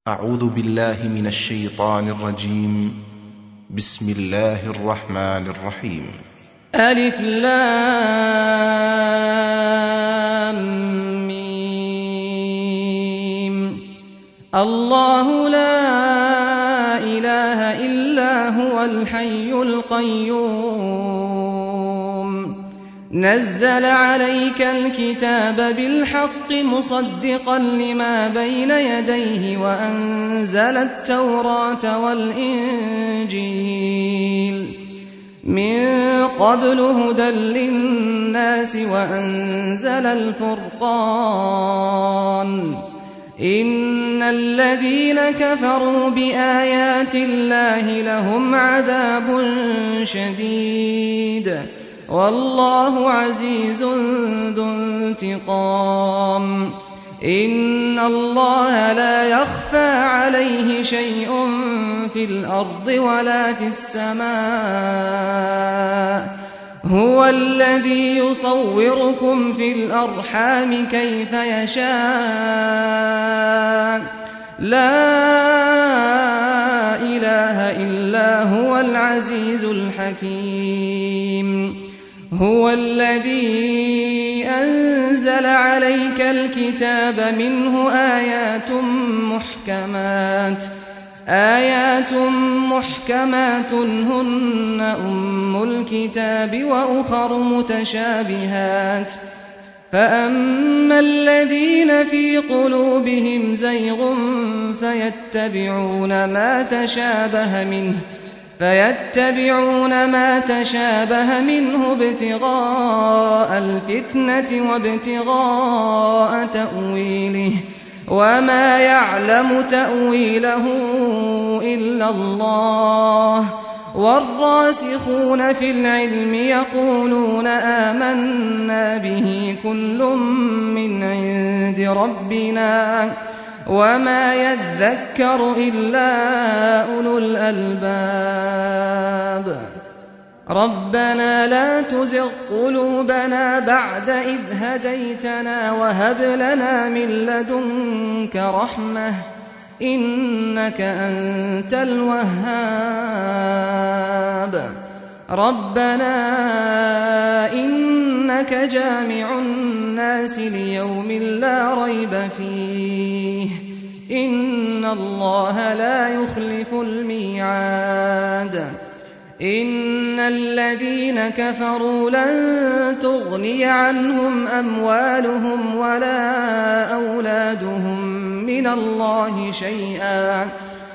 أعوذ بالله من الشيطان الرجيم. بسم الله الرحمن الرحيم. ألف لام ميم. الله لا إله إلا هو الحي القيوم نزل عليك الكتاب بالحق مصدقا لما بين يديه وأنزل التوراة والإنجيل من قبل هدى للناس وأنزل الفرقان إن الذين كفروا بآيات الله لهم عذاب شديد والله عزيز ذو انتقام إن الله لا يخفى عليه شيء في الأرض ولا في السماء هو الذي يصوركم في الأرحام كيف يشاء لا إله إلا هو العزيز الحكيم هو الذي أنزل عليك الكتاب منه آيات محكمات هن أم الكتاب وأخر متشابهات فأما الذين في قلوبهم زيغ فيتبعون ما تشابه منه ابتغاء الفتنة وابتغاء تأويله وما يعلم تأويله إلا الله والراسخون في العلم يقولون آمنا به كل من عند ربنا وما يذكر إلا أولو الألباب ربنا لا تزغ قلوبنا بعد إذ هديتنا وهب لنا من لدنك رحمة إنك أنت الوهاب ربنا إنك جامع الناس ليوم لا ريب فيه إن الله لا يخلف الميعاد إن الذين كفروا لن تغني عنهم أموالهم ولا أولادهم من الله شيئا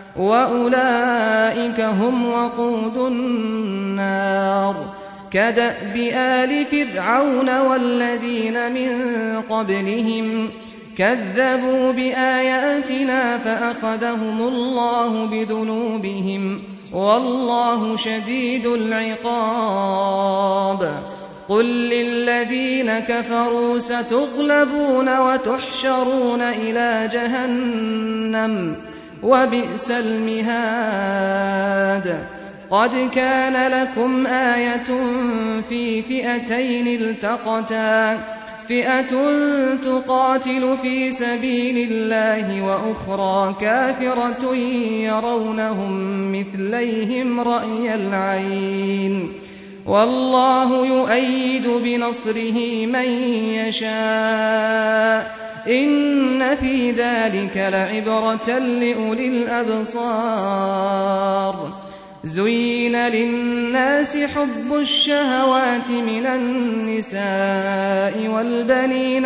وأولئك هم وقود النار كدأب آل فرعون والذين من قبلهم كذبوا بآياتنا فأخذهم الله بذنوبهم والله شديد العقاب قل للذين كفروا ستغلبون وتحشرون إلى جهنم وبئس المهاد قد كان لكم آية في فئتين التقتا فئة تقاتل في سبيل الله وأخرى كافرة يرونهم مثليهم رأي العين والله يؤيد بنصره من يشاء إن في ذلك لعبرة لأولي الأبصار زين للناس حب الشهوات من النساء والبنين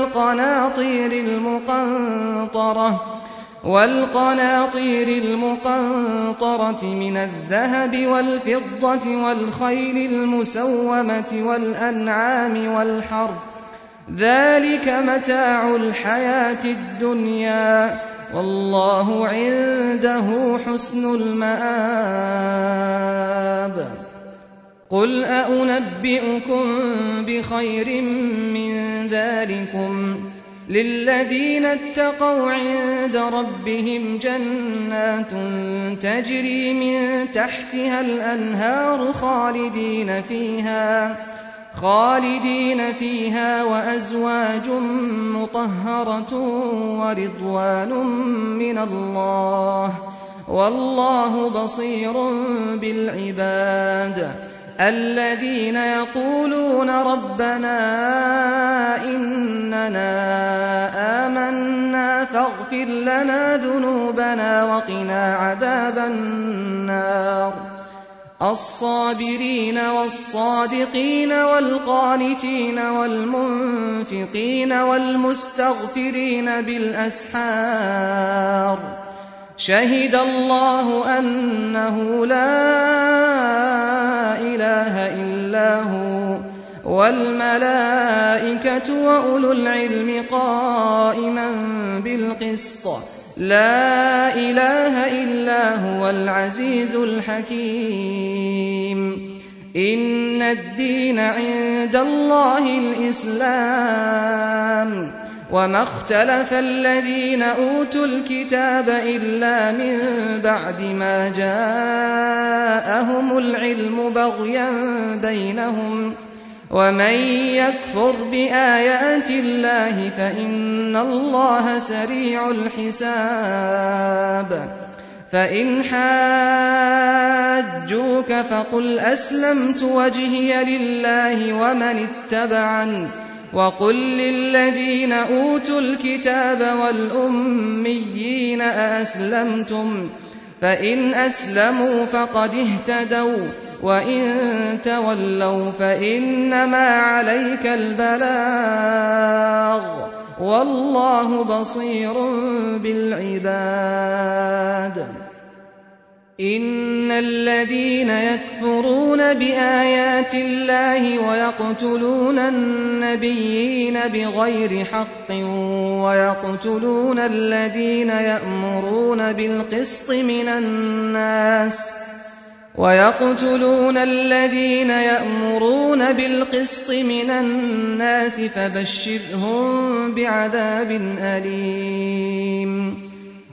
والقناطير المقنطرة من الذهب والفضة والخيل المسومة والأنعام والحرث ذلك متاع الحياة الدنيا والله عنده حسن المآب قل أنبئكم بخير من ذلكم للذين اتقوا عند ربهم جنات تجري من تحتها الأنهار خالدين فيها وأزواج مطهرة ورضوان من الله والله بصير بالعباد الذين يقولون ربنا إننا آمنا فاغفر لنا ذنوبنا وقنا عذاب النار الصابرين والصادقين والقانتين والمنفقين والمستغفرين بالأسحار شهد الله أنه لا إله إلا هو والملائكة وأولو العلم قائما بالقسط لا إله إلا هو العزيز الحكيم إن الدين عند الله الإسلام وما اختلف الذين أوتوا الكتاب إلا من بعد ما جاءهم العلم بغيا بينهم ومن يكفر بآيات الله فإن الله سريع الحساب فإن حاجوك فقل أسلمت وجهي لله ومن اتبعني وقل للذين أوتوا الكتاب والأميين أأسلمتم فإن أسلموا فقد اهتدوا وإن تولوا فإنما عليك البلاغ والله بصير بالعباد إن الذين يكفرون بآيات الله ويقتلون النبيين بغير حق ويقتلون الذين يأمرون بالقسط من الناس فبشرهم بعذاب أليم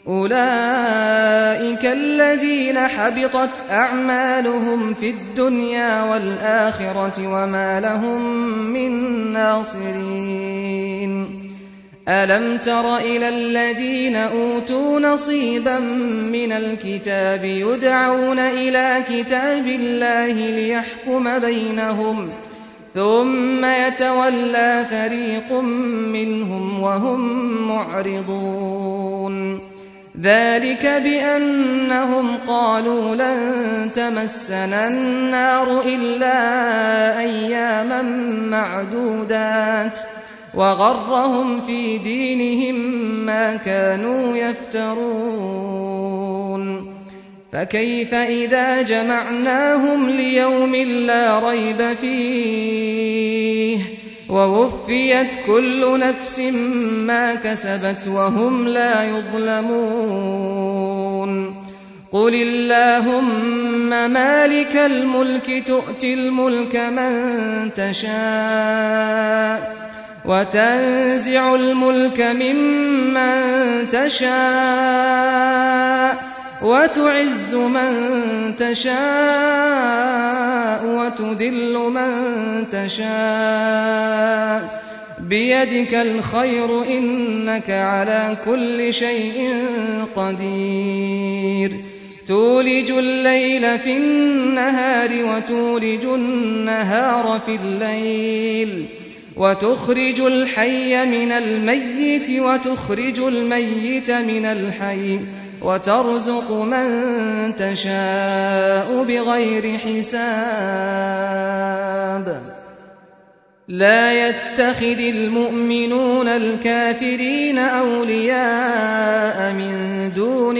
أولئك الذين حبطت أعمالهم في الدنيا والآخرة وما لهم من ناصرين ألم تر إلى الذين أوتوا نصيبا من الكتاب يدعون إلى كتاب الله ليحكم بينهم ثم يتولى فريق منهم وهم معرضون ذلك بأنهم قالوا لن تمسنا النار إلا أياما معدودات وغرهم في دينهم ما كانوا يفترون فكيف إذا جمعناهم ليوم لا ريب فيه ووفيت كل نفس ما كسبت وهم لا يظلمون قل اللهم مالك الملك تؤتي الملك من تشاء وتنزع الملك ممن تشاء وتعز من تشاء وتذل من تشاء بيدك الخير إنك على كل شيء قدير تولج الليل في النهار وتولج النهار في الليل وتخرج الحي من الميت وتخرج الميت من الحي وترزق من تشاء بغير حساب لا يتخذ المؤمنون الكافرين أولياء من دون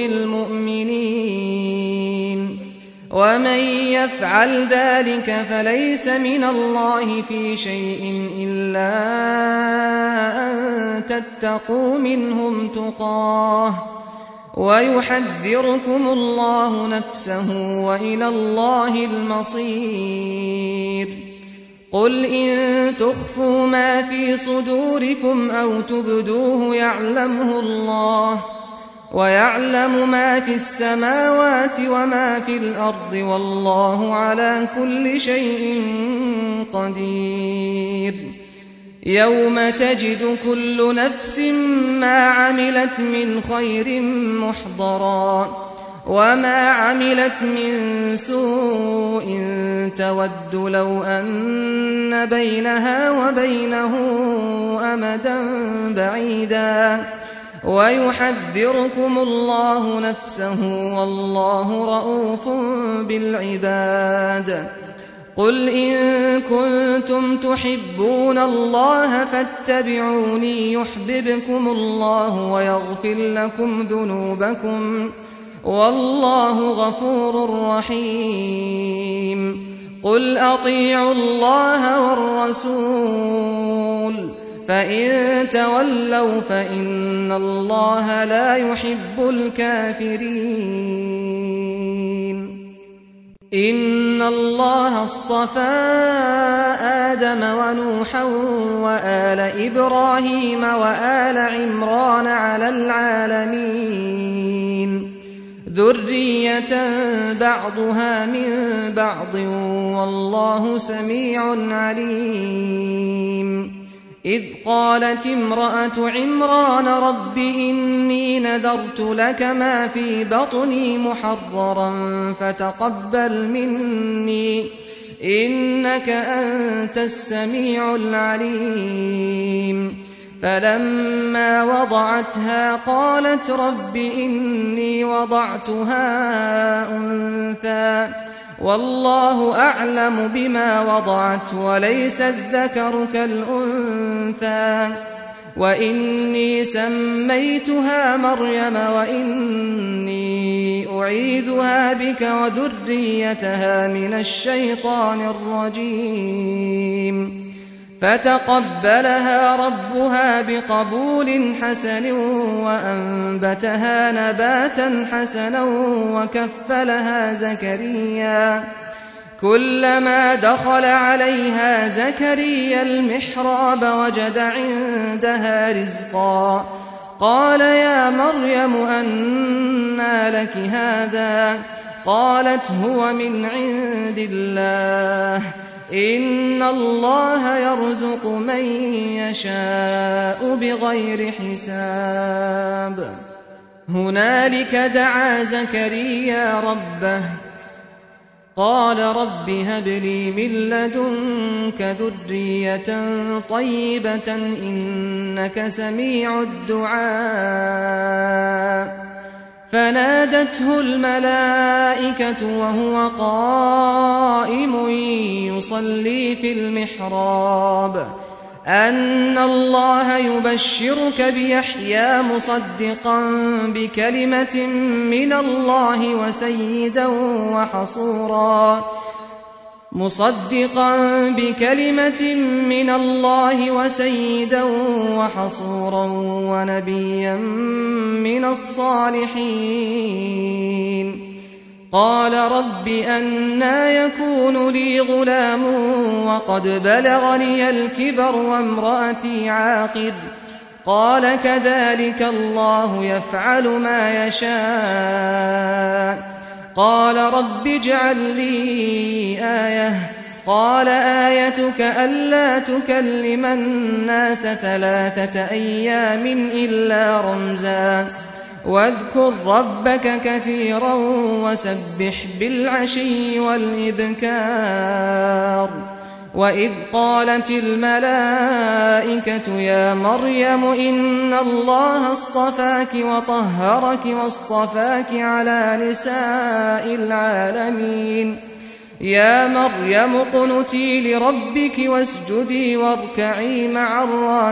المؤمنين ومن يفعل ذلك فليس من الله في شيء إلا أن تتقوا منهم تقاه ويحذركم الله نفسه وإلى الله المصير قل إن تخفوا ما في صدوركم أو تبدوه يعلمه الله ويعلم ما في السماوات وما في الأرض والله على كل شيء قدير يوم تجد كل نفس ما عملت من خير محضرا وما عملت من سوء تود لو أن بينها وبينه أمدا بعيدا ويحذركم الله نفسه والله رؤوف بالعباد قل إن كنتم تحبون الله فاتبعوني يحببكم الله ويغفر لكم ذنوبكم والله غفور رحيم قل أطيعوا الله والرسول فإن تولوا فإن الله لا يحب الكافرين إن الله اصطفى آدم ونوحا وآل إبراهيم وآل عمران على العالمين ذرية بعضها من بعض والله سميع عليم إذ قالت امرأة عمران رب إني نذرت لك ما في بطني محررا فتقبل مني إنك أنت السميع العليم فلما وضعتها قالت رب إني وضعتها أنثى والله أعلم بما وضعت وليس الذكر كالأنثى وإني سميتها مريم وإني أعيذها بك وذريتها من الشيطان الرجيم فتقبلها ربها بقبول حسن وأنبتها نباتا حسنا وكفلها زكريا كلما دخل عليها زكريا المحراب وجد عندها رزقا قال يا مريم أنى لك هذا قالت هو من عند الله إن الله يرزق من يشاء بغير حساب هنالك دعا زكريا ربه قال رب هب لي من لدنك ذرية طيبة إنك سميع الدعاء فنادته الملائكة وهو قائم يصلي في المحراب أن الله يبشرك بيحيى مصدقا بكلمة من الله وسيدا وحصورا ونبيا من الصالحين قال رب أنى يكون لي غلام وقد بلغني الكبر وامرأتي عاقر قال كذلك الله يفعل ما يشاء قال رب اجعل لي آية قال آيتك ألا تكلم الناس 3 أيام إلا رمزا واذكر ربك كثيرا وسبح بالعشي والإبكار وإذ قالت الملائكة يا مريم إن الله اصطفاك وطهرك واصطفاك على نساء العالمين يا مريم اقنتي لربك واسجدي واركعي مع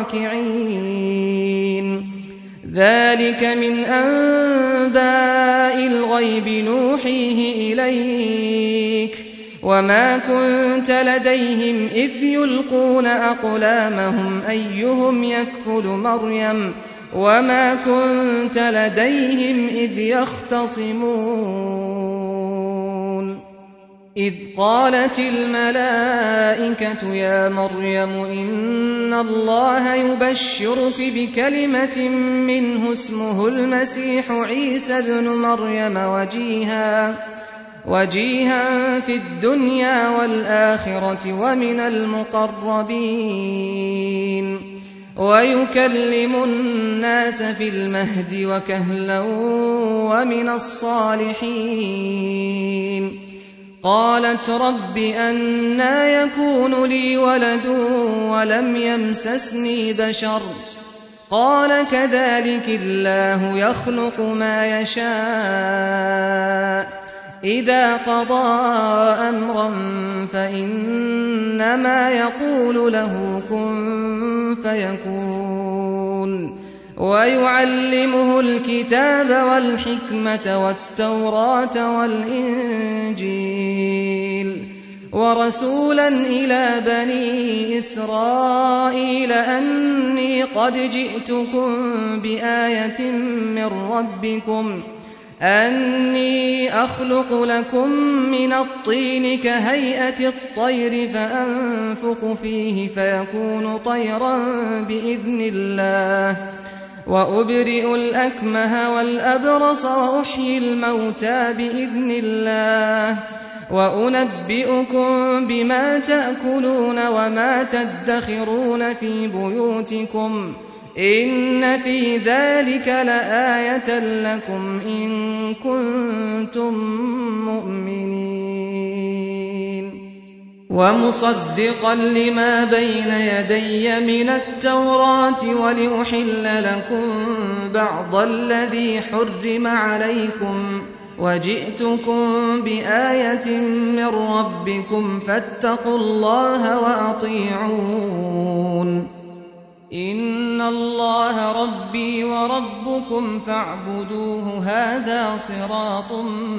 الراكعين ذلك من أنباء الغيب نوحيه إليك وما كنت لديهم إذ يلقون أقلامهم أيهم يكفل مريم وما كنت لديهم إذ يختصمون إذ قالت الملائكة يا مريم إن الله يبشرك بكلمة منه اسمه المسيح عيسى بن مريم وجيها في الدنيا والآخرة ومن المقربين ويكلم الناس في المهد وكهلا ومن الصالحين. قالت رب أنى يكون لي ولد ولم يمسسني بشر قال كذلك الله يخلق ما يشاء إذا قضى أمرا فإنما يقول له كن فيكون. ويعلمه الكتاب والحكمة والتوراة والإنجيل ورسولا إلى بني إسرائيل أني قد جئتكم بآية من ربكم أني أخلق لكم من الطين كهيئة الطير فأنفخ فيه فيكون طيرا بإذن الله وأبرئ الأكمه والأبرص وأحيي الموتى بإذن الله وأنبئكم بما تأكلون وما تدخرون في بيوتكم إن في ذلك لآية لكم إن كنتم مؤمنين. ومصدقا لما بين يدي من التوراة ولأحل لكم بعض الذي حرم عليكم وجئتكم بآية من ربكم فاتقوا الله وأطيعون. إن الله ربي وربكم فاعبدوه هذا صراط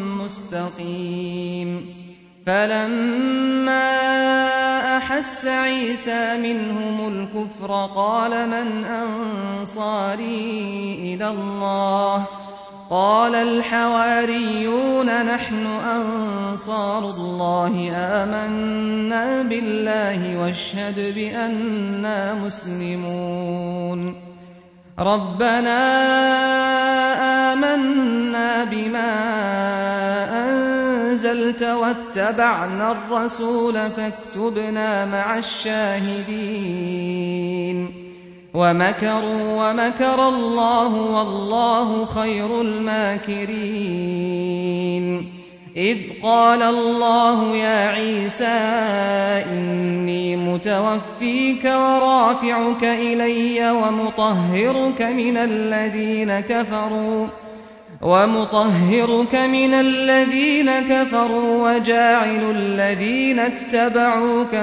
مستقيم. فلما أحس عيسى منهم الكفر قال من أنصاري إلى الله قال الحواريون نحن أنصار الله آمنا بالله واشهد بأننا مسلمون. ربنا آمنا بما أنزلت واتبعنا الرسول فاكتبنا مع الشاهدين. ومكروا ومكر الله والله خير الماكرين. إذ قال الله يا عيسى إني متوفيك ورافعك إلي ومطهرك من الذين كفروا وجاعل الذين اتبعوك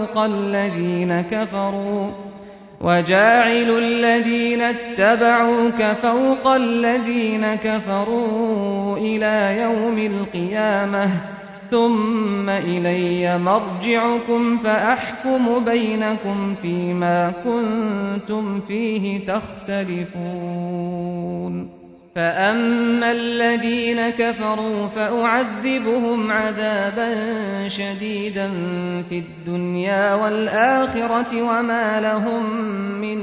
فوق الذين كفروا إلى يوم القيامة ثم إلي مرجعكم فأحكم بينكم فيما كنتم فيه تختلفون. فأما الذين كفروا فأعذبهم عذابا شديدا في الدنيا والآخرة وما لهم من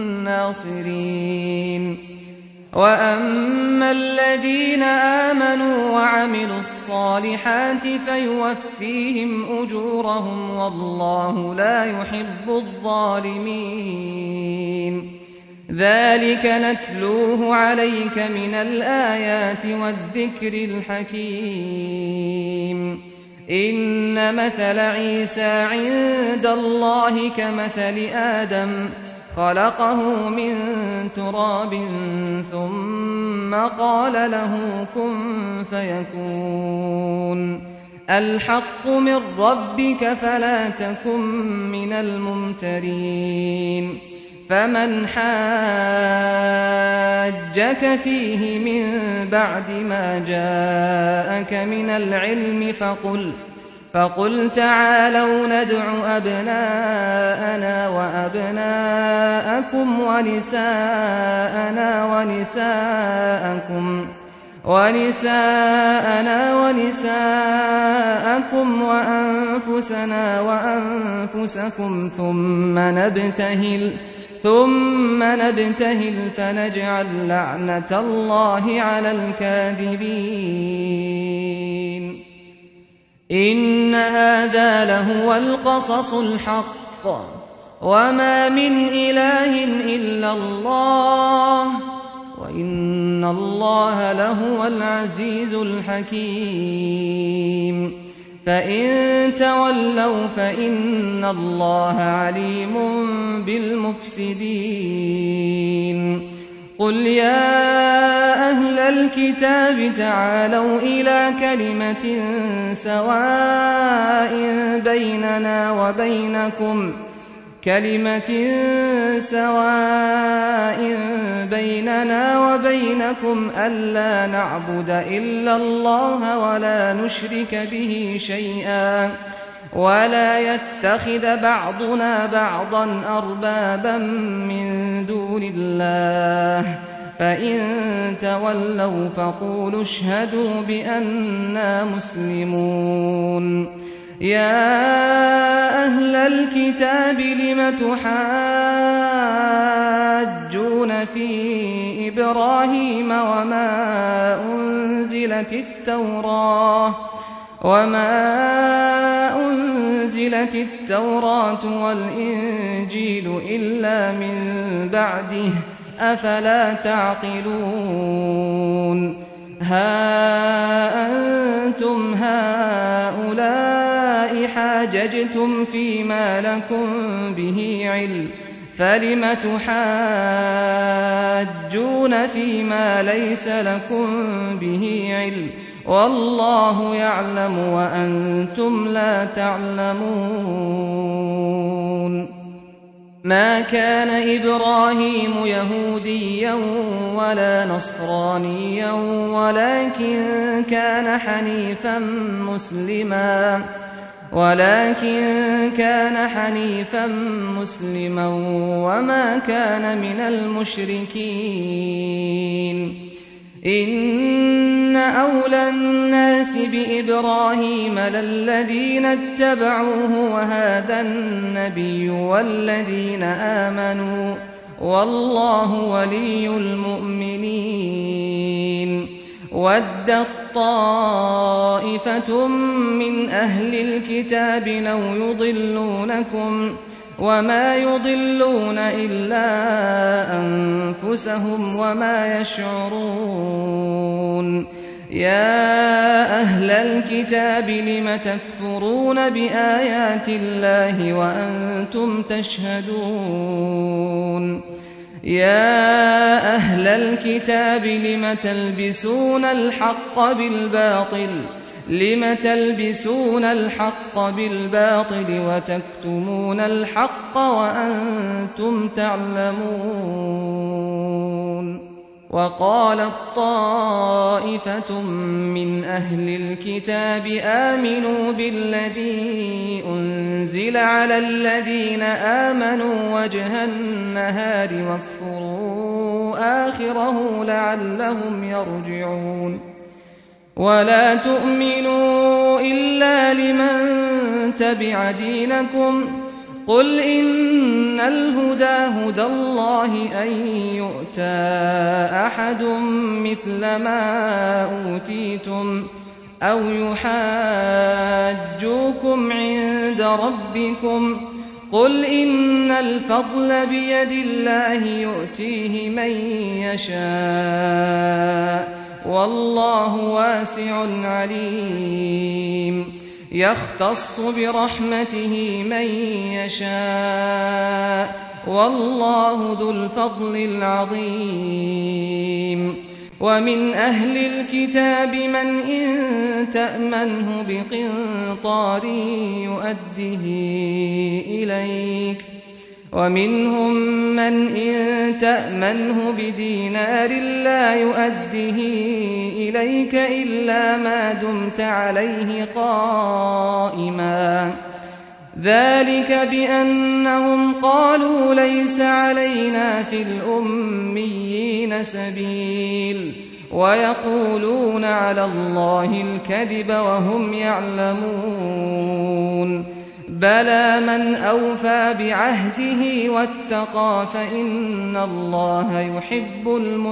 ناصرين. وأما الذين آمنوا وعملوا الصالحات فيوفيهم أجورهم والله لا يحب الظالمين. ذلك نتلوه عليك من الآيات والذكر الحكيم. إن مثل عيسى عند الله كمثل آدم خلقه من تراب ثم قال له كن فيكون. الحق من ربك فلا تكن من الممترين. فمن حاجك فيه من بعد ما جاءك من العلم فقل تعالوا ندع أبناءنا وأبناءكم ونساءنا ونساءكم ونساءنا ونساءكم وأنفسنا وأنفسكم ثم نبتهل فنجعل لعنة الله على الكاذبين. إن هذا لهو القصص الحق وما من إله إلا الله وإن الله لهو العزيز الحكيم. فإن تولوا فإن الله عليم بالمفسدين. قل يا أهل الكتاب تعالوا إلى كلمة سواء بيننا وبينكم ألا نعبد إلا الله ولا نشرك به شيئا ولا يتخذ بعضنا بعضا أربابا من دون الله فإن تولوا فقولوا اشهدوا بأننا مسلمون. يا أهل الكتاب لم تحاجون في إبراهيم وما أنزلت التوراة والإنجيل إلا من بعده أفلا تعقلون. ها أنتم هؤلاء حاججتم فيما لكم به علم فلم تحاجون فيما ليس لكم به علم والله يعلم وأنتم لا تعلمون. ما كان إبراهيم يهوديا ولا نصرانيا ولكن كان حنيفا مسلما وما كان من المشركين. إن أولى الناس بإبراهيم للذين اتبعوه وهذا النبي والذين آمنوا والله ولي المؤمنين. ودت طائفة من أهل الكتاب لو يضلونكم وما يضلون إلا أنفسهم وما يشعرون. يا أهل الكتاب لم تكفرون بآيات الله وأنتم تشهدون. يا أهل الكتاب لم تلبسون الحق بالباطل وتكتمون الحق وأنتم تعلمون. وقالت طائفة من أهل الكتاب آمنوا بالذي أنزل على الذين آمنوا وجه النهار واكفروا آخره لعلهم يرجعون. ولا تؤمنوا إلا لمن تبع دينكم قل إن الهدى هدى الله أن يؤتى أحد مثل ما أوتيتم أو يحاجوكم عند ربكم قل إن الفضل بيد الله يؤتيه من يشاء والله واسع عليم. يختص برحمته من يشاء والله ذو الفضل العظيم. ومن أهل الكتاب من إن تأمنه بقنطار يؤده إليك ومنهم من إن تأمنه بدينار لا يؤده إليك إلا ما دمت عليه قائما ذلك بأنهم قالوا ليس علينا في الأميين سبيل ويقولون على الله الكذب وهم يعلمون بلى من أوفى بعهده واتقى فإن الله يحب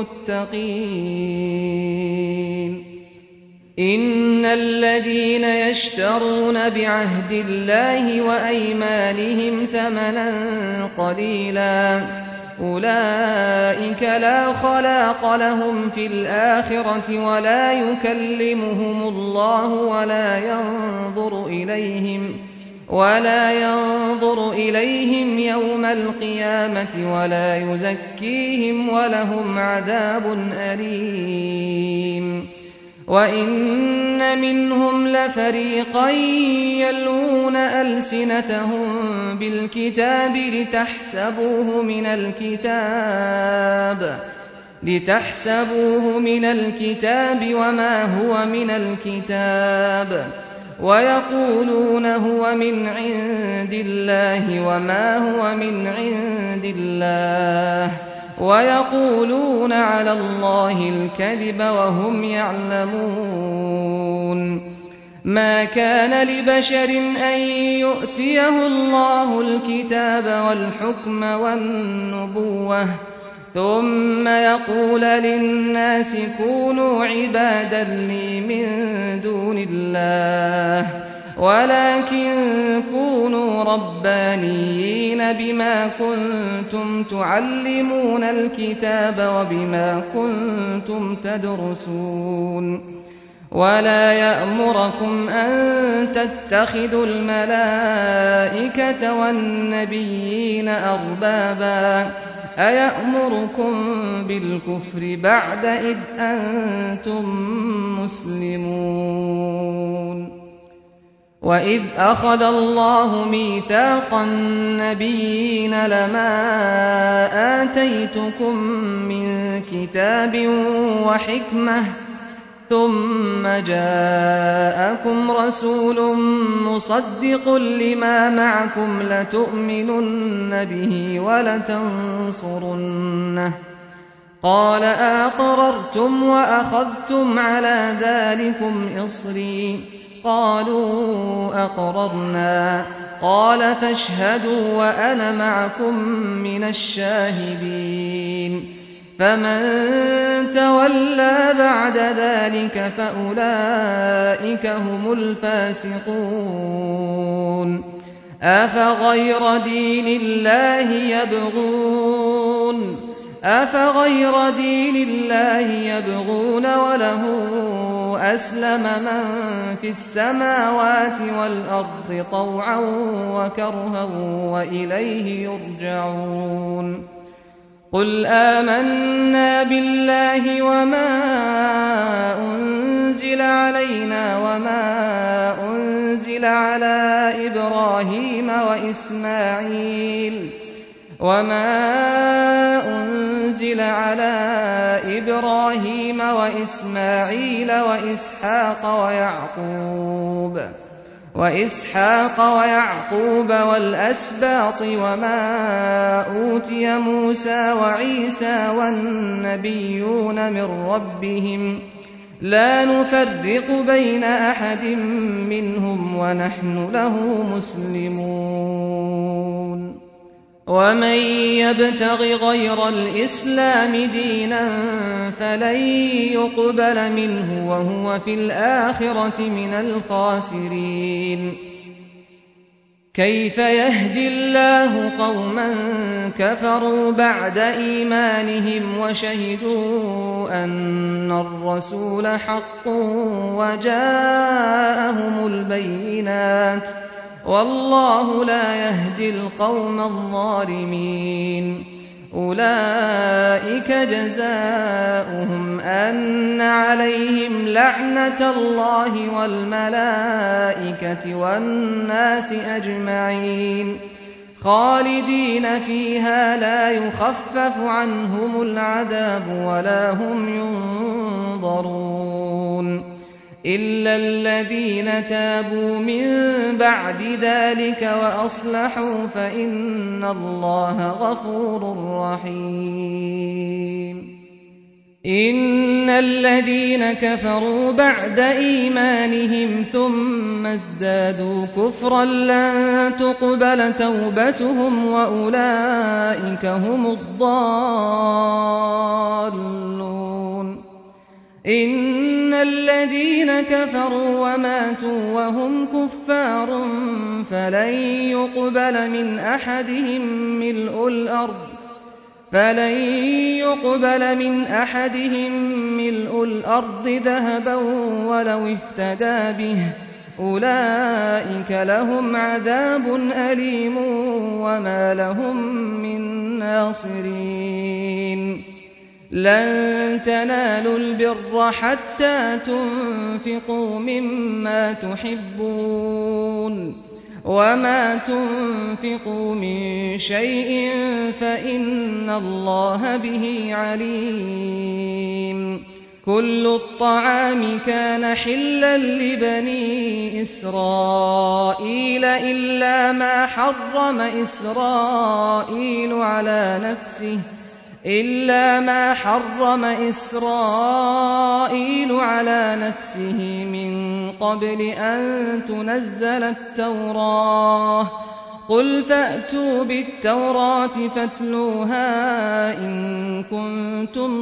المتقين إن الذين يشترون بعهد الله وأيمانهم ثمنا قليلا أولئك لا خلاق لهم في الآخرة ولا يكلمهم الله ولا ينظر إليهم يوم القيامة ولا يزكيهم ولهم عذاب أليم وإن منهم لفريقا يلوون ألسنتهم بالكتاب لتحسبوه من الكتاب وما هو من الكتاب ويقولون هو من عند الله وما هو من عند الله ويقولون على الله الكذب وهم يعلمون ما كان لبشر أن يؤتيه الله الكتاب والحكم والنبوة ثم يقول للناس كونوا عبادا لي من دون الله ولكن كونوا ربانيين بما كنتم تعلمون الكتاب وبما كنتم تدرسون ولا يأمركم أن تتخذوا الملائكة والنبيين أربابا أيأمركم بالكفر بعد إذ أنتم مسلمون وإذ أخذ الله ميثاق النبيين لما آتيتكم من كتاب وحكمة ثم جاءكم رسول مصدق لما معكم لتؤمنن به ولتنصرنه قال أقررتم وأخذتم على ذلكم إصري قالوا أقررنا قال فاشهدوا وأنا معكم من الشاهدين فمن تولى بعد ذلك فأولئك هم الفاسقون أفغير دين الله يبغون وله أسلم من في السماوات والأرض طوعا وكرها وإليه يرجعون قل آمنا بالله وما أنزل علينا وما أنزل على إبراهيم وإسماعيل وإسحاق ويعقوب والأسباط وما أوتي موسى وعيسى والنبيون من ربهم لا نفرق بين أحد منهم ونحن له مسلمون ومن يبتغ غير الإسلام دينا فلن يقبل منه وهو في الآخرة من الخاسرين كيف يهدي الله قوما كفروا بعد إيمانهم وشهدوا أن الرسول حق وجاءهم البينات والله لا يهدي القوم الظالمين أولئك جزاؤهم أن عليهم لعنة الله والملائكة والناس أجمعين خالدين فيها لا يخفف عنهم العذاب ولا هم ينظرون إلا الذين تابوا من بعد ذلك وأصلحوا فإن الله غفور رحيم إن الذين كفروا بعد إيمانهم ثم ازدادوا كفرا لن تقبل توبتهم وأولئك هم الضالون إن الذين كفروا وماتوا وهم كفار فلن يقبل من أحدهم ملء الأرض ذهبا ولو افتدى به أولئك لهم عذاب أليم وما لهم من ناصرين لن تنالوا البر حتى تنفقوا مما تحبون وما تنفقوا من شيء فإن الله به عليم كل الطعام كان حلا لبني إسرائيل إلا ما حرم إسرائيل على نفسه من قبل أن تنزل التوراة قل فأتوا بالتوراة فاتلوها إن كنتم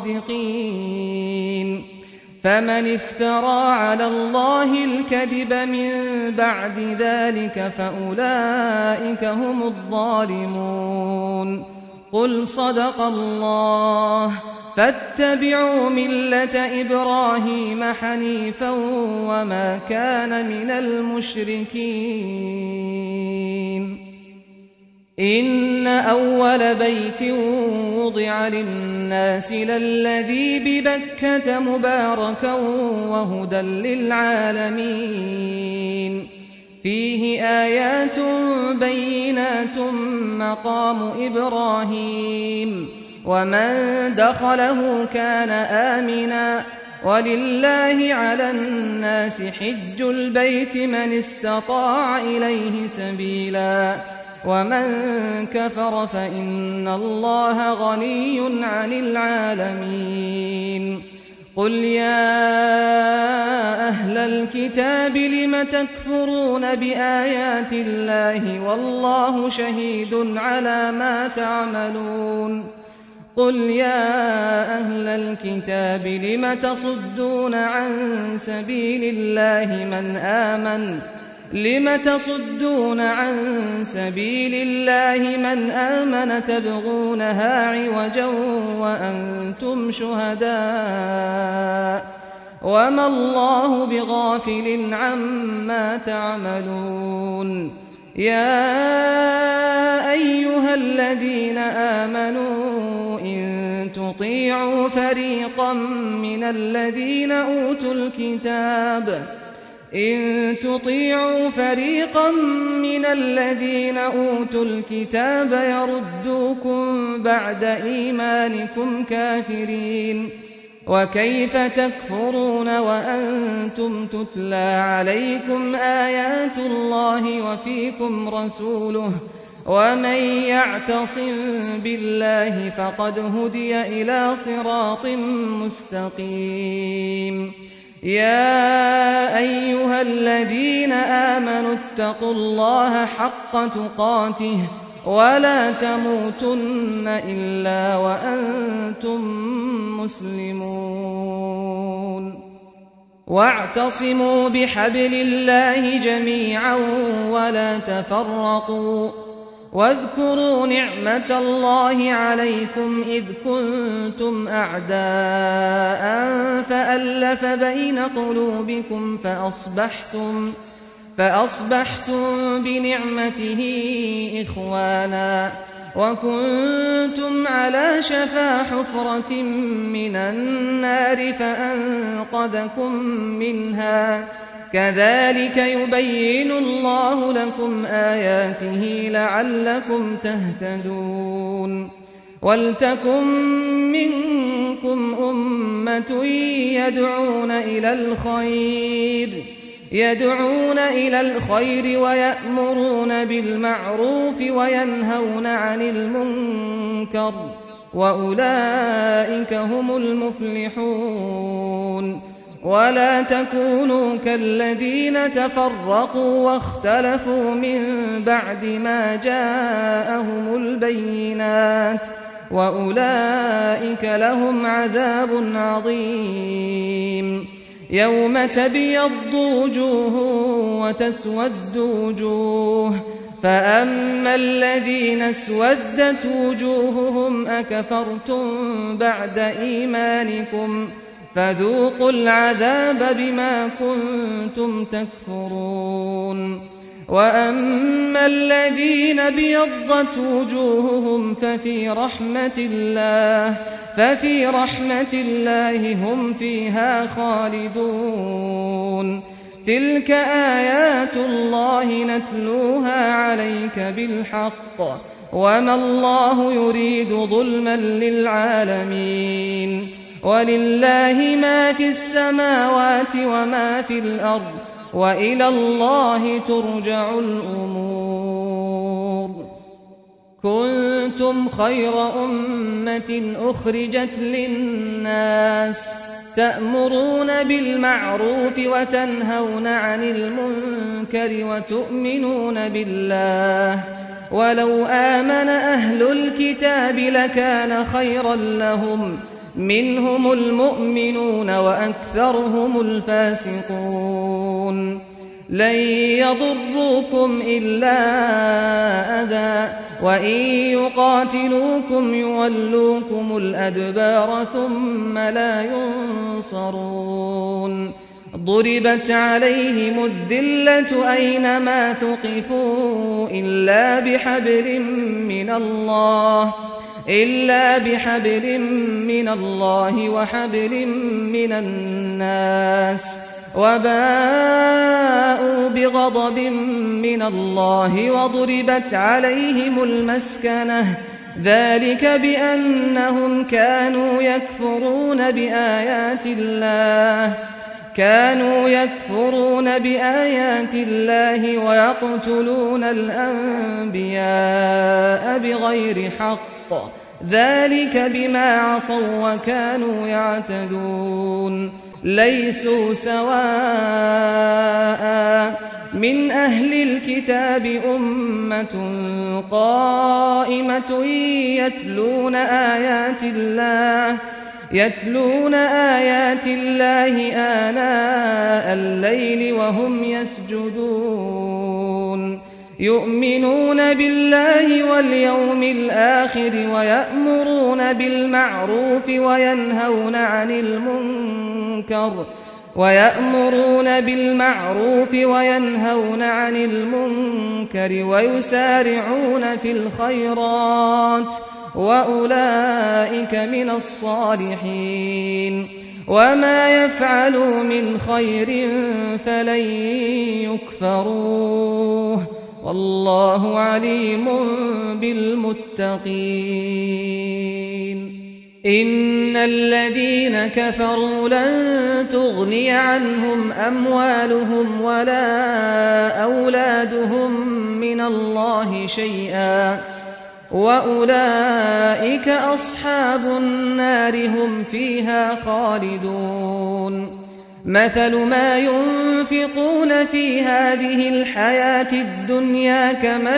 صادقين فمن افترى على الله الكذب من بعد ذلك فأولئك هم الظالمون قل صدق الله فاتبعوا ملة إبراهيم حنيفا وما كان من المشركين إن أول بيت وضع للناس للذي ببكة مباركا وهدى للعالمين فيه آيات بينات مقام إبراهيم ومن دخله كان آمنا ولله على الناس حج البيت من استطاع إليه سبيلا ومن كفر فإن الله غني عن العالمين قل يا أهل الكتاب لم تكفرون بآيات الله والله شهيد على ما تعملون قل يا أهل الكتاب لم تصدون عن سبيل الله من آمن تبغونها عوجا وأنتم شهداء وما الله بغافل عما تعملون يا أيها الذين آمنوا إن تطيعوا فريقا من الذين أوتوا الكتاب يردوكم بعد إيمانكم كافرين وكيف تكفرون وأنتم تتلى عليكم آيات الله وفيكم رسوله ومن يعتصم بالله فقد هدي إلى صراط مستقيم يا أيها الذين آمنوا اتقوا الله حق تقاته ولا تموتن إلا وأنتم مسلمون واعتصموا بحبل الله جميعا ولا تفرقوا واذكروا نعمة الله عليكم إذ كنتم أعداء فألف بين قلوبكم فأصبحتم بنعمته إخوانا وكنتم على شفا حفرة من النار فأنقذكم منها كذلك يبين الله لكم آياته لعلكم تهتدون ولتكن منكم أمة يدعون إلى الخير ويأمرون بالمعروف وينهون عن المنكر وأولئك هم المفلحون. ولا تكونوا كالذين تفرقوا واختلفوا من بعد ما جاءهم البينات، وأولئك لهم عذاب عظيم. يوم تبيض وجوه وتسود وجوه، فأما الذين اسودت وجوههم أكفرتم بعد إيمانكم فذوقوا العذاب بما كنتم تكفرون. وأما الذين ابيضت وجوههم ففي رحمة الله هم فيها خالدون. تلك آيات الله نتلوها عليك بالحق، وما الله يريد ظلما للعالمين. ولله ما في السماوات وما في الأرض، وإلى الله ترجع الأمور. كنتم خير أمة أخرجت للناس تأمرون بالمعروف وتنهون عن المنكر وتؤمنون بالله. ولو آمن أهل الكتاب لكان خيرا لهم، منهم المؤمنون وأكثرهم الفاسقون. لن يضروكم إلا أذى، وإن يقاتلوكم يولوكم الأدبار ثم لا ينصرون. ضربت عليهم الذلة أينما ثقفوا إلا بحبل من الله وحبل من الناس، وباءوا بغضب من الله وضربت عليهم المسكنة، ذلك بأنهم كانوا يكفرون بآيات الله ويقتلون الأنبياء بغير حق، ذلك بما عصوا وكانوا يعتدون. ليسوا سواء من أهل الكتاب أمة قائمة يتلون آيات الله آناء الليل وهم يسجدون، يؤمنون بالله واليوم الآخر ويأمرون بالمعروف وينهون عن المنكر ويسارعون في الخيرات، وأولئك من الصالحين. وما يفعلوا من خير فلن يكفروه، والله عليم بالمتقين. إن الذين كفروا لن تغني عنهم أموالهم ولا أولادهم من الله شيئا، وأولئك أصحاب النار هم فيها خالدون. مثل ما ينفقون في هذه الحياة الدنيا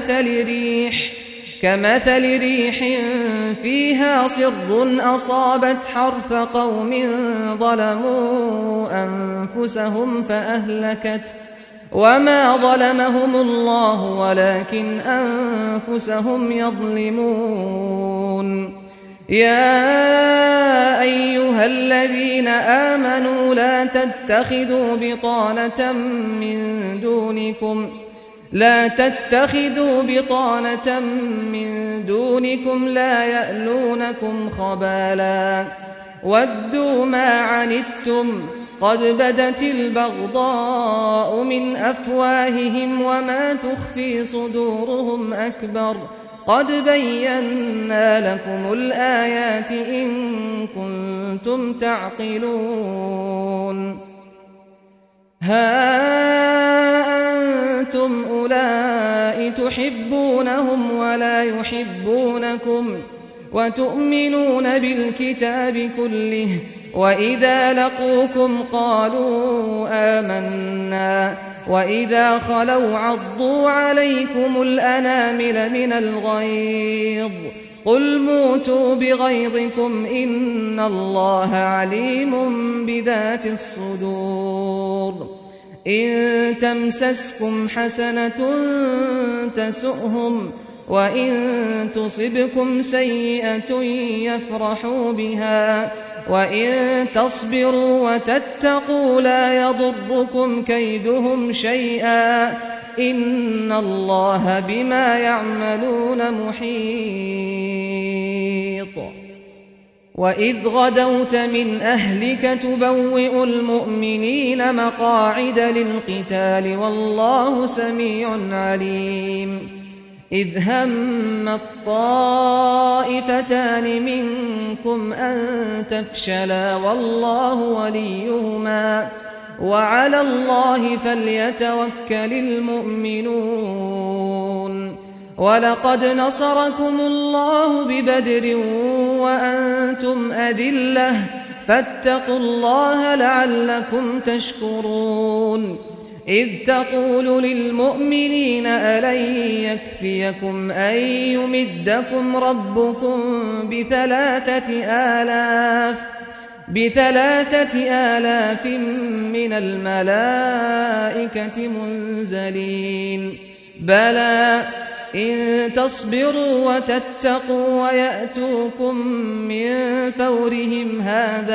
كمثل ريح فيها صر أصابت حرث قوم ظلموا أنفسهم فأهلكت، وما ظلمهم الله ولكن أنفسهم يظلمون. يا أيها الذين آمنوا لا تتخذوا بطانة من دونكم لا يألونكم خبالا ودوا ما عنتم قد بدت البغضاء من أفواههم وما تخفي صدورهم أكبر قد بينا لكم الآيات إن كنتم تعقلون. ها أنتم أولئك تحبونهم ولا يحبونكم وتؤمنون بالكتاب كله، وإذا لقوكم قالوا آمنا، وإذا خلوا عضوا عليكم الأنامل من الغيظ، قل موتوا بغيظكم إن الله عليم بذات الصدور. إن تمسسكم حسنة تسؤهم، وإن تصبكم سيئة يفرحوا بها، وإن تصبروا وتتقوا لا يضركم كيدهم شيئا، إن الله بما يعملون محيط. وإذ غدوت من أهلك تبوئ المؤمنين مقاعد للقتال والله سميع عليم. إذ هم الطائفتان منكم أن تفشلا والله وليهما، وعلى الله فليتوكل المؤمنون. ولقد نصركم الله ببدر وأنتم أذلة، فاتقوا الله لعلكم تشكرون. إذ تقول للمؤمنين ألن يكفيكم أن يمدكم ربكم ب3,000 من الملائكة منزلين؟ بلى، إن تصبروا وتتقوا ويأتوكم من فورهم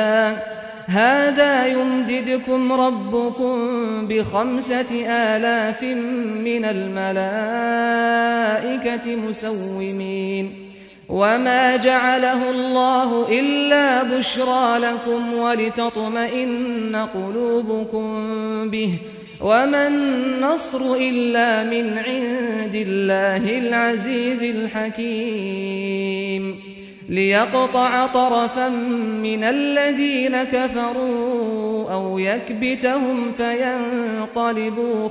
هذا يمددكم ربكم ب5,000 من الملائكة مسومين. وما جعله الله إلا بشرى لكم ولتطمئن قلوبكم به، وما النصر إلا من عند الله العزيز الحكيم. ليقطع طرفا من الذين كفروا أو يكبتهم فينقلبوا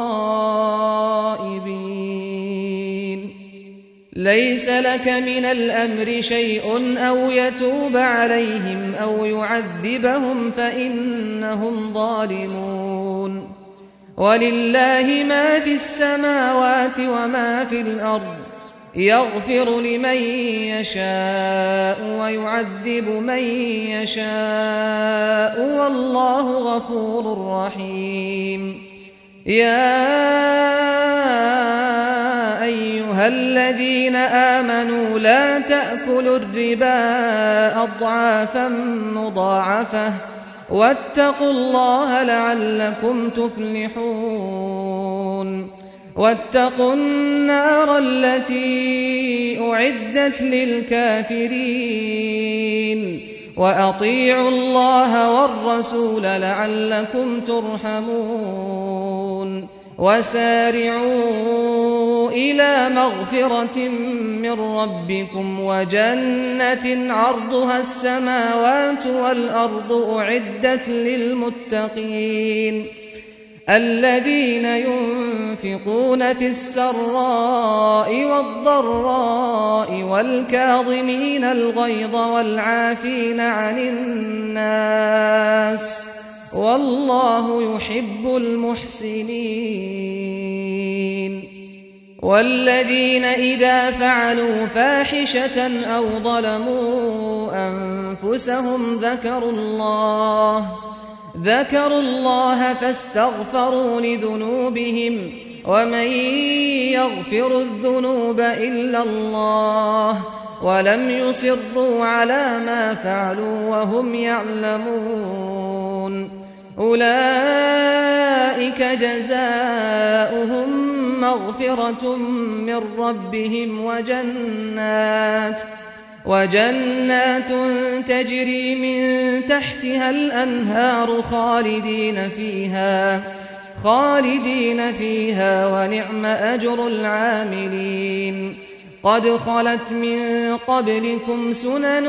خائبين. ليس لك من الأمر شيء أو يتوب عليهم أو يعذبهم فإنهم ظالمون. ولله ما في السماوات وما في الأرض، يغفر لمن يشاء ويعذب من يشاء، والله غفور رحيم. يا أيها الذين آمنوا لا تأكلوا الربا أضعافا مضاعفة، واتقوا الله لعلكم تفلحون. واتقوا النار التي أعدت للكافرين، وأطيعوا الله والرسول لعلكم ترحمون. وسارعوا إلى مغفرة من ربكم وجنة عرضها السماوات والأرض أعدت للمتقين، الذين ينفقون في السراء والضراء والكاظمين الغيظ والعافين عن الناس، والله يحب المحسنين. والذين إذا فعلوا فاحشة أو ظلموا أنفسهم ذكروا الله فاستغفروا لذنوبهم، ومن يغفر الذنوب إلا الله، ولم يصروا على ما فعلوا وهم يعلمون. أولئك جزاؤهم مغفرة من ربهم وجنات تجري من تحتها الأنهار خالدين فيها ونعم أجر العاملين. قد خلت من قبلكم سنن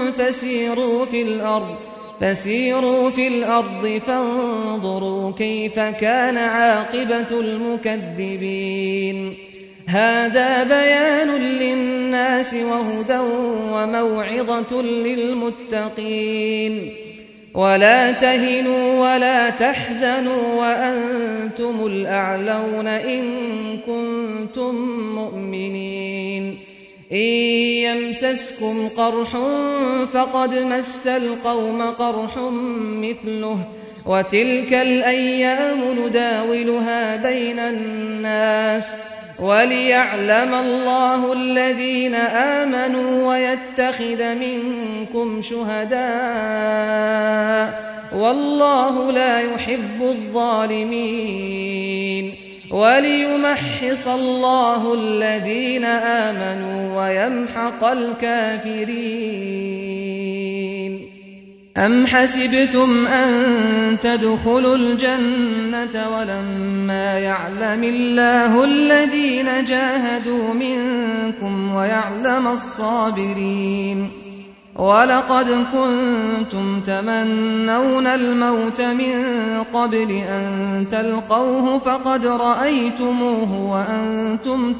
فسيروا في الأرض فانظروا كيف كان عاقبة المكذبين. هذا بيان للناس وهدى وموعظة للمتقين ولا تهنوا ولا تحزنوا وأنتم الأعلون إن كنتم مؤمنين إن يمسسكم قرح فقد مس القوم قرح مثله وتلك الأيام نداولها بين الناس وليعلم الله الذين آمنوا ويتخذ منكم شهداء والله لا يحب الظالمين وليمحص الله الذين آمنوا ويمحق الكافرين أم حسبتم أن تدخلوا الجنة ولما يعلم الله الذين جاهدوا منكم ويعلم الصابرين ولقد كنتم تمنون الموت من قبل أن تلقوه فقد رأيتموه وأنتم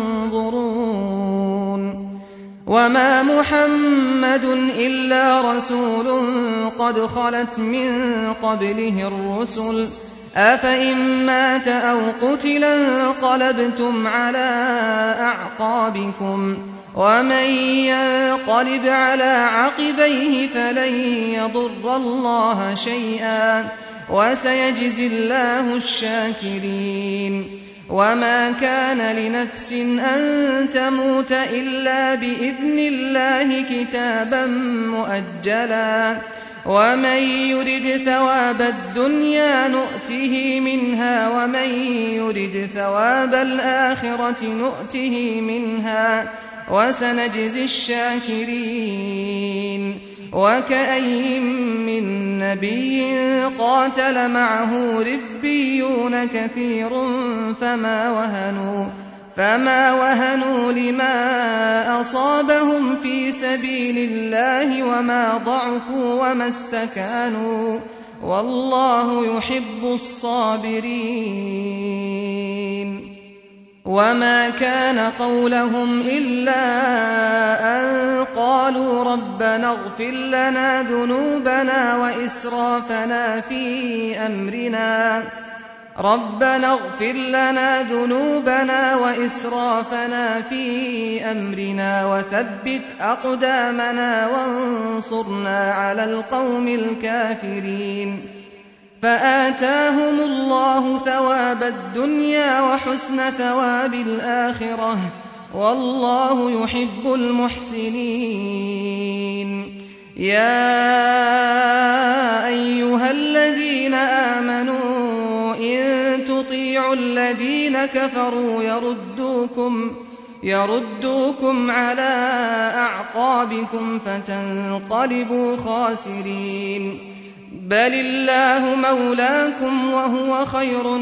تنظرون وما محمد إلا رسول قد خلت من قبله الرسل أفإن مات أو قتلا انقلبتم على أعقابكم ومن ينقلب على عقبيه فلن يضر الله شيئا وسيجزي الله الشاكرين وما كان لنفس أن تموت إلا بإذن الله كتابا مؤجلا ومن يرد ثواب الدنيا نؤته منها ومن يرد ثواب الآخرة نؤته منها وسنجزي الشاكرين وكأين من نبي قاتل معه ربيون كثير فما وهنوا لما أصابهم في سبيل الله وما ضعفوا وما استكانوا والله يحب الصابرين وما كان قولهم إلا أن قالوا ربنا اغفر لنا ذنوبنا وإسرافنا في أمرنا وثبت أقدامنا وانصرنا على القوم الكافرين فآتاهم الله ثواب الدنيا وحسن ثواب الآخرة والله يحب المحسنين يا أيها الذين آمنوا إن تطيعوا الذين كفروا يردوكم على أعقابكم فتنقلبوا خاسرين بل الله مولاكم وهو خير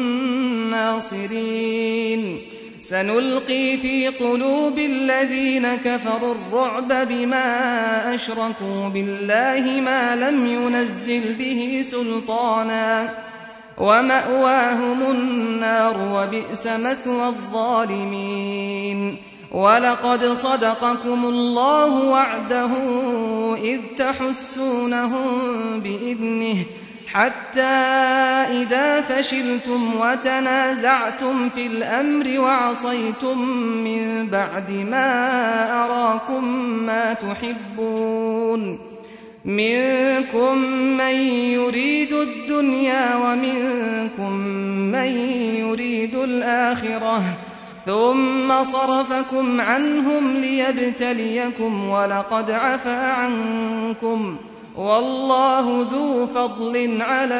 الناصرين سنلقي في قلوب الذين كفروا الرعب بما أشركوا بالله ما لم ينزل به سلطانا ومأواهم النار وبئس مثوى الظالمين ولقد صدقكم الله وعده إذ تحسونهم بإذنه حتى إذا فشلتم وتنازعتم في الأمر وعصيتم من بعد ما أراكم ما تحبون منكم من يريد الدنيا ومنكم من يريد الآخرة ثم صرفكم عنهم ليبتليكم ولقد عفا عنكم والله ذو فضل على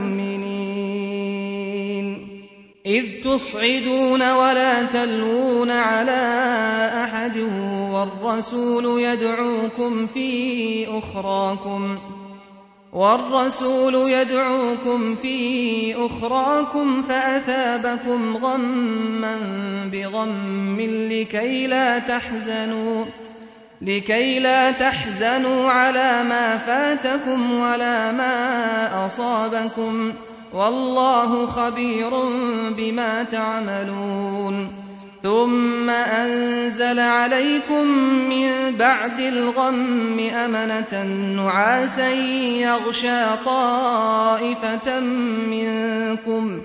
المؤمنين إذ تصعدون ولا تلوون على أحد والرسول يدعوكم في أخراكم فأثابكم غما بغم لكي لا تحزنوا على ما فاتكم ولا ما أصابكم والله خبير بما تعملون ثم أنزل عليكم من بعد الغم أمنة نعاسا يغشى طائفة منكم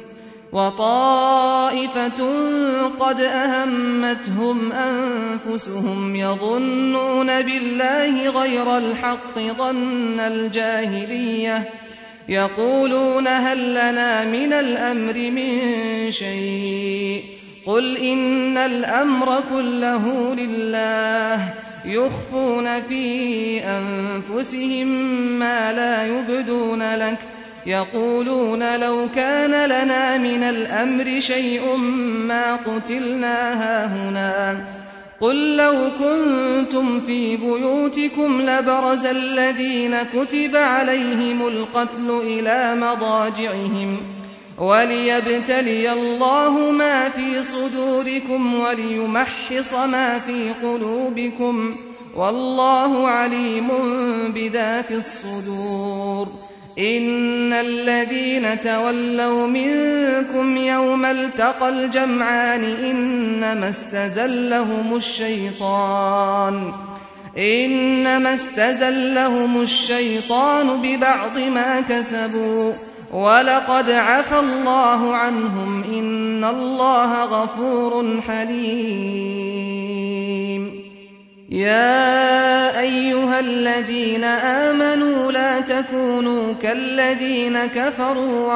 وطائفة قد أهمتهم أنفسهم يظنون بالله غير الحق ظن الجاهلية يقولون هل لنا من الأمر من شيء قل إن الأمر كله لله يخفون في أنفسهم ما لا يبدون لك يقولون لو كان لنا من الأمر شيء ما قتلنا هاهنا قل لو كنتم في بيوتكم لبرز الذين كتب عليهم القتل إلى مضاجعهم وليبتلي الله ما في صدوركم وليمحص ما في قلوبكم والله عليم بذات الصدور إن الذين تولوا منكم يوم التقى الجمعان إنما استزلهم الشيطان ببعض ما كسبوا ولقد عفى الله عنهم إن الله غفور حليم يا أيها الذين آمنوا لا تكونوا كالذين كفروا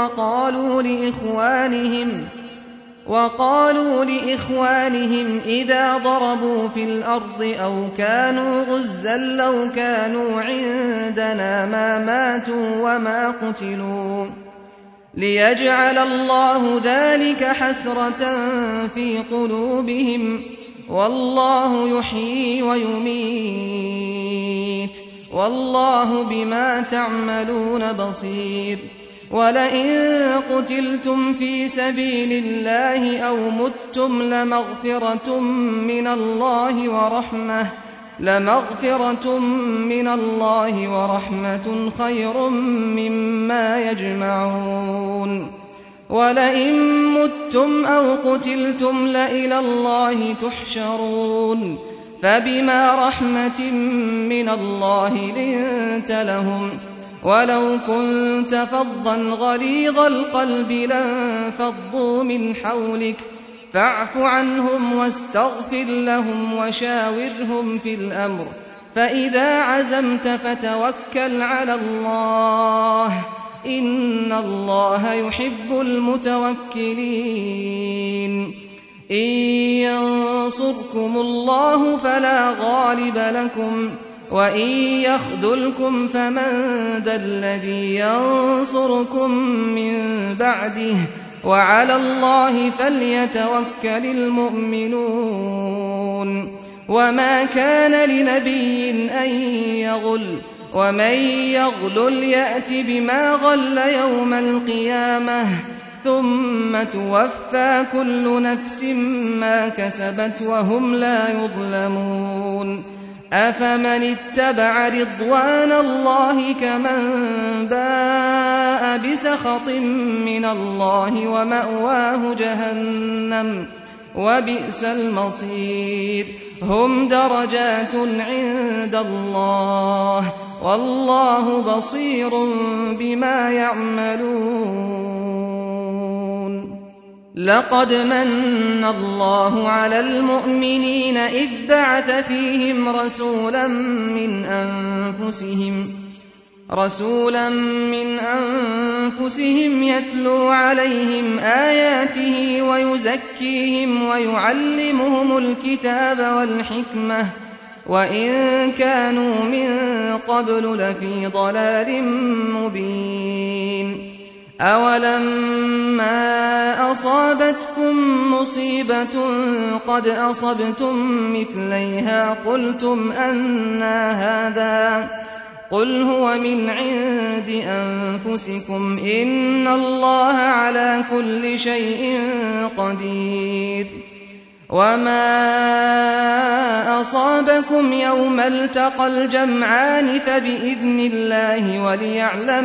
وقالوا لإخوانهم إذا ضربوا في الأرض أو كانوا غزا لو كانوا عندنا ما ماتوا وما قتلوا ليجعل الله ذلك حسرة في قلوبهم والله يحيي ويميت والله بما تعملون بصير ولئن قتلتم في سبيل الله أو متم لمغفرة من الله ورحمة خير مما يجمعون ولئن متم أو قتلتم لإلى الله تحشرون فبما رحمة من الله لنت لهم ولو كنت فظا غليظ القلب لانفضوا من حولك فاعف عنهم واستغفر لهم وشاورهم في الأمر فإذا عزمت فتوكل على الله إن الله يحب المتوكلين إن ينصركم الله فلا غالب لكم وإن يخذلكم فمن ذا الذي ينصركم من بعده وعلى الله فليتوكل المؤمنون وما كان لنبي أن يغل ومن يغلل يأت بما غل يوم القيامة ثم توفى كل نفس ما كسبت وهم لا يظلمون أفمن اتبع رضوان الله كمن باء بسخط من الله ومأواه جهنم وبئس المصير هم درجات عند الله والله بصير بما يعملون لقد من الله على المؤمنين إذ بعث فيهم رسولا من أنفسهم يتلو عليهم آياته ويزكيهم ويعلمهم الكتاب والحكمة وإن كانوا من قبل لفي ضلال مبين أولما أصابتكم مصيبة قد أصبتم مثليها قلتم أنى هذا قل هو من عند أنفسكم إن الله على كل شيء قدير وما أصابكم يوم التقى الجمعان فبإذن الله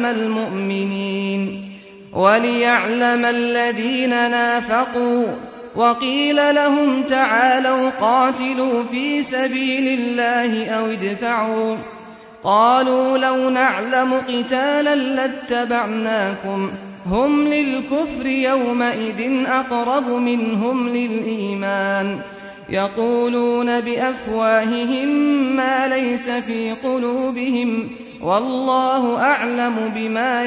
وليعلم الذين نافقوا وقيل لهم تعالوا قاتلوا في سبيل الله أو ادفعوا قالوا لو نعلم قتالا لاتبعناكم هم للكفر يومئذ أقرب منهم للإيمان يقولون بأفواههم ما ليس في قلوبهم والله أعلم بما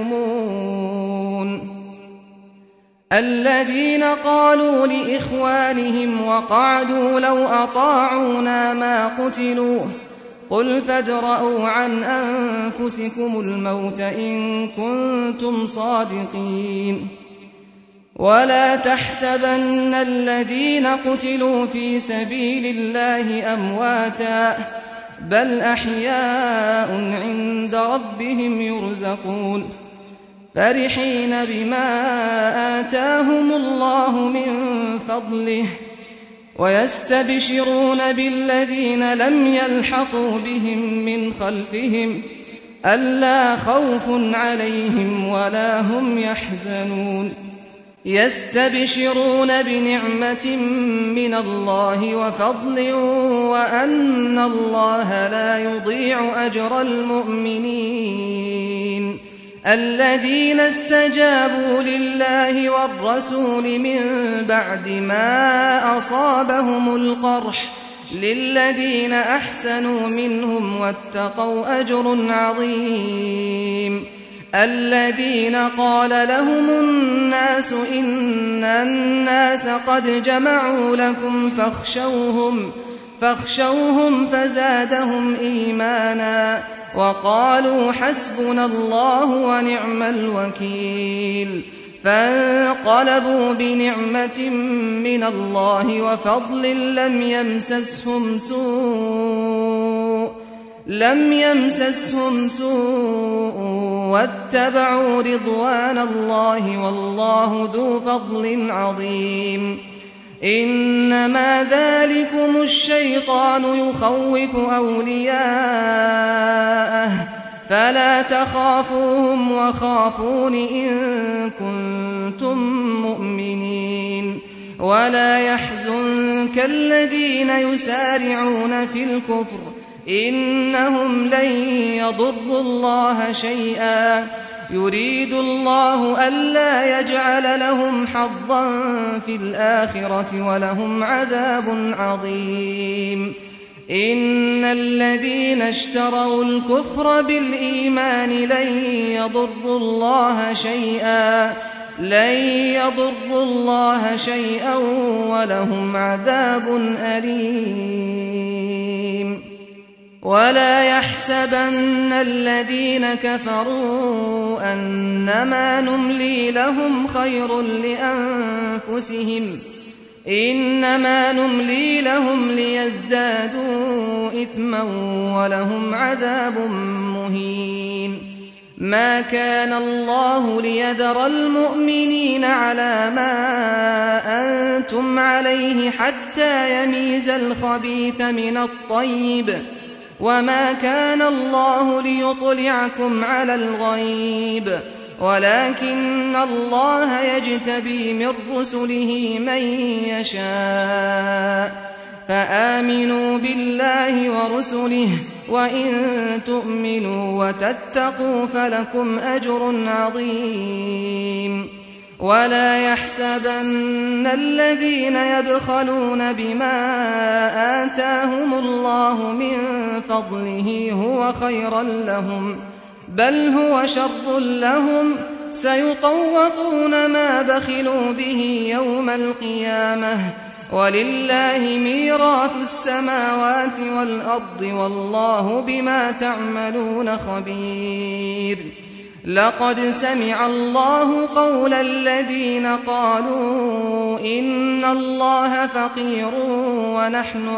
يكتمون الذين قالوا لإخوانهم وقعدوا لو أطاعونا ما قتلوا قل فادرءوا عن أنفسكم الموت إن كنتم صادقين ولا تحسبن الذين قتلوا في سبيل الله أمواتا بل أحياء عند ربهم يرزقون فرحين بما آتاهم الله من فضله ويستبشرون بالذين لم يلحقوا بهم من خلفهم ألا خوف عليهم ولا هم يحزنون يستبشرون بنعمة من الله وفضل وأن الله لا يضيع أجر المؤمنين الذين استجابوا لله والرسول من بعد ما أصابهم القرح للذين أحسنوا منهم واتقوا أجر عظيم الذين قال لهم الناس إن الناس قد جمعوا لكم فاخشوهم فزادهم إيمانا وقالوا حسبنا الله ونعم الوكيل فانقلبوا بنعمة من الله وفضل لم يمسسهم سوء واتبعوا رضوان الله والله ذو فضل عظيم إنما ذلكم الشيطان يخوف أولياءه فلا تخافوهم وخافون إن كنتم مؤمنين ولا يحزنك الذين يسارعون في الكفر إنهم لن يضروا الله شيئا يريد الله ألا يجعل لهم حظا في الآخرة ولهم عذاب عظيم إن الذين اشتروا الكفر بالإيمان لن يضروا الله شيئا ولهم عذاب أليم ولا يحسبن الذين كفروا أنما نملي لهم خير لأنفسهم إنما نملي لهم ليزدادوا إثما ولهم عذاب مهين ما كان الله ليذر المؤمنين على ما أنتم عليه حتى يميز الخبيث من الطيب وما كان الله ليطلعكم على الغيب ولكن الله يجتبي من رسله من يشاء فآمنوا بالله ورسله وإن تؤمنوا وتتقوا فلكم أجر عظيم ولا يحسبن الذين يبخلون بما آتاهم الله من فضله هو خيرا لهم بل هو شر لهم سيطوقون ما بخلوا به يوم القيامة ولله ميراث السماوات والأرض والله بما تعملون خبير لقد سمع الله قول الذين قالوا إن الله فقير ونحن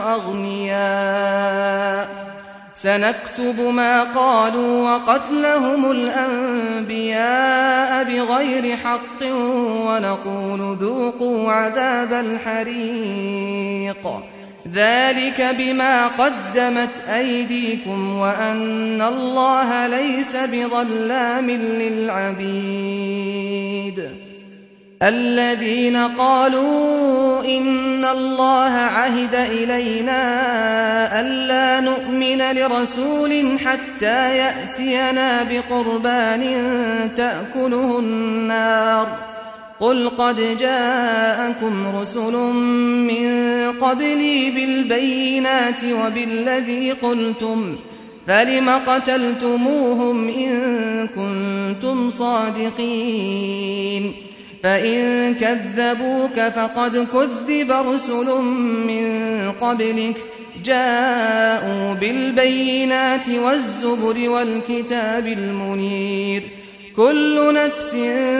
أغنياء سنكتب ما قالوا وقتلهم الأنبياء بغير حق ونقول ذوقوا عذاب الحريق ذلك بما قدمت أيديكم وأن الله ليس بظلام للعبيد الذين قالوا إن الله عهد إلينا ألا نؤمن لرسول حتى يأتينا بقربان تأكله النار قل قد جاءكم رسل من قبلي بالبينات وبالذي قلتم فلم قتلتموهم إن كنتم صادقين فإن كذبوك فقد كذب رسل من قبلك جاءوا بالبينات والزبر والكتاب المنير كل نفس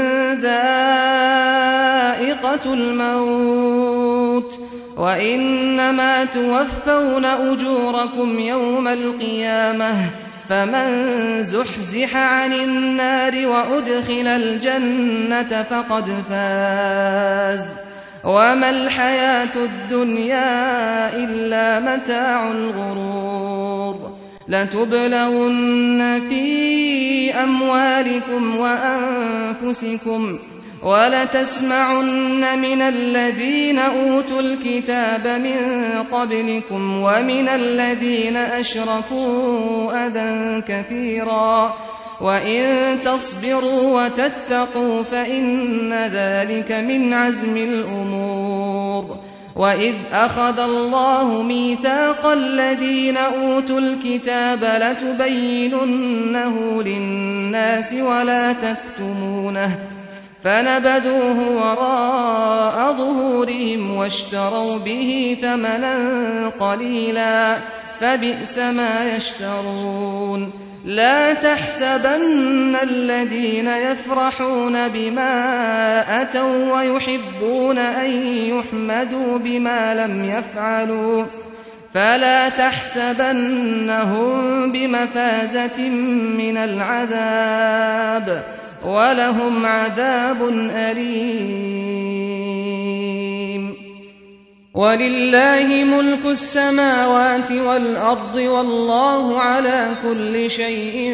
ذائقة الموت وإنما توفون أجوركم يوم القيامة فمن زحزح عن النار وأدخل الجنة فقد فاز وما الحياة الدنيا إلا متاع الغرور لتبلون في أموالكم وأنفسكم ولتسمعن من الذين أوتوا الكتاب من قبلكم ومن الذين أشركوا أذى كثيرا وإن تصبروا وتتقوا فإن ذلك من عزم الأمور وإذ أخذ الله ميثاق الذين أوتوا الكتاب لتبيننه للناس ولا تكتمونه فنبذوه وراء ظهورهم واشتروا به ثمنا قليلا فبئس ما يشترون لا تحسبن الذين يفرحون بما أتوا ويحبون أن يحمدوا بما لم يفعلوا فلا تحسبنهم بمفازة من العذاب ولهم عذاب أليم ولله ملك السماوات والأرض والله على كل شيء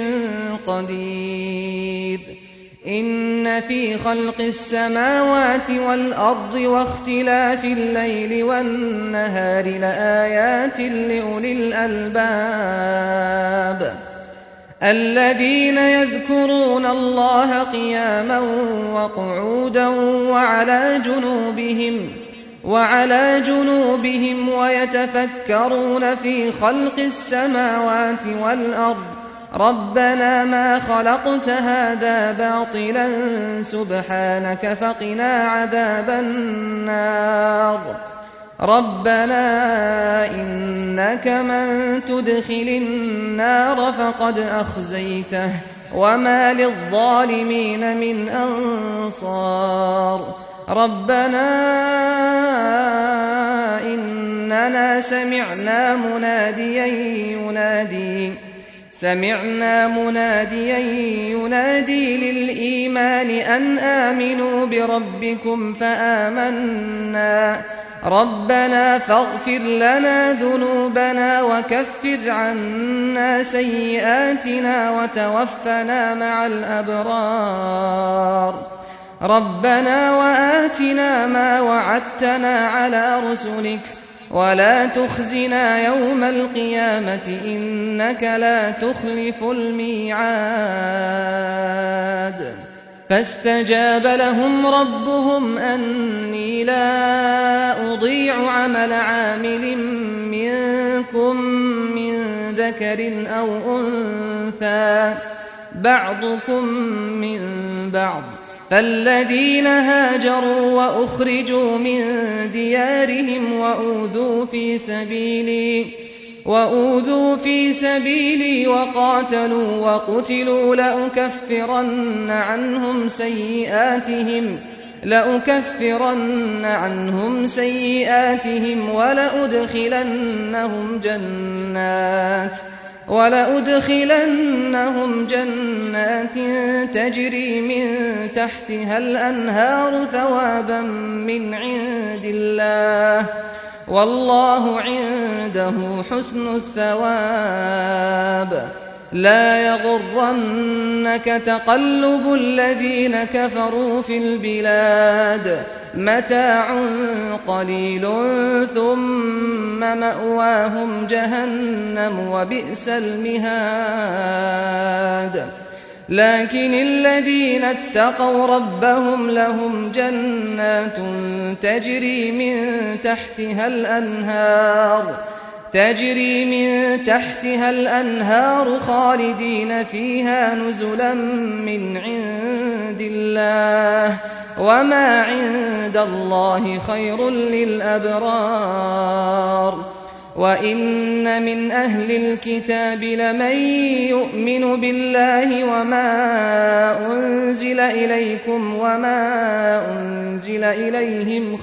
قدير إن في خلق السماوات والأرض واختلاف الليل والنهار لآيات لأولي الألباب الذين يذكرون الله قياما وقعودا وعلى جنوبهم ويتفكرون في خلق السماوات والأرض ربنا ما خلقت هذا باطلا سبحانك فقنا عذاب النار ربنا إنك من تدخل النار فقد أخزيته وما للظالمين من أنصار ربنا إننا سمعنا مناديا ينادي للإيمان أن آمنوا بربكم فآمنا ربنا فاغفر لنا ذنوبنا وكفر عنا سيئاتنا وتوفنا مع الأبرار ربنا وآتنا ما وعدتنا على رسلك ولا تخزنا يوم القيامة إنك لا تخلف الميعاد فاستجاب لهم ربهم أني لا أضيع عمل عامل منكم من ذكر أو أنثى بعضكم من بعض فالذين هاجروا وأخرجوا من ديارهم وأوذوا في سبيلي وقاتلوا وقتلوا لأكفرن عنهم سيئاتهم ولأدخلنهم جنات تجري من تحتها الأنهار ثوابا من عند الله والله عنده حسن الثواب لا يغرنك تقلب الذين كفروا في البلاد متاع قليل ثم مأواهم جهنم وبئس المهاد لكن الذين اتقوا ربهم لهم جنات تجري من تحتها الأنهار خالدين فيها نزلا من عند الله وما عند الله خير للأبرار وإن من أهل الكتاب لمن يؤمن بالله وما أنزل إليكم وما أنزل إليهم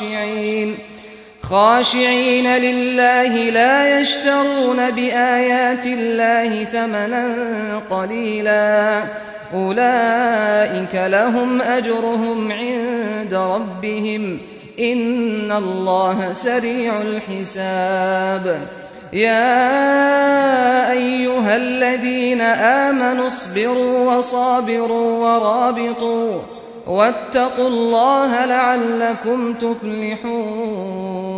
خاشعين لله لا يشترون بآيات الله ثمنا قليلا أولئك لهم أجرهم عند ربهم إن الله سريع الحساب يا أيها الذين آمنوا اصبروا وصابروا ورابطوا واتقوا الله لعلكم تفلحون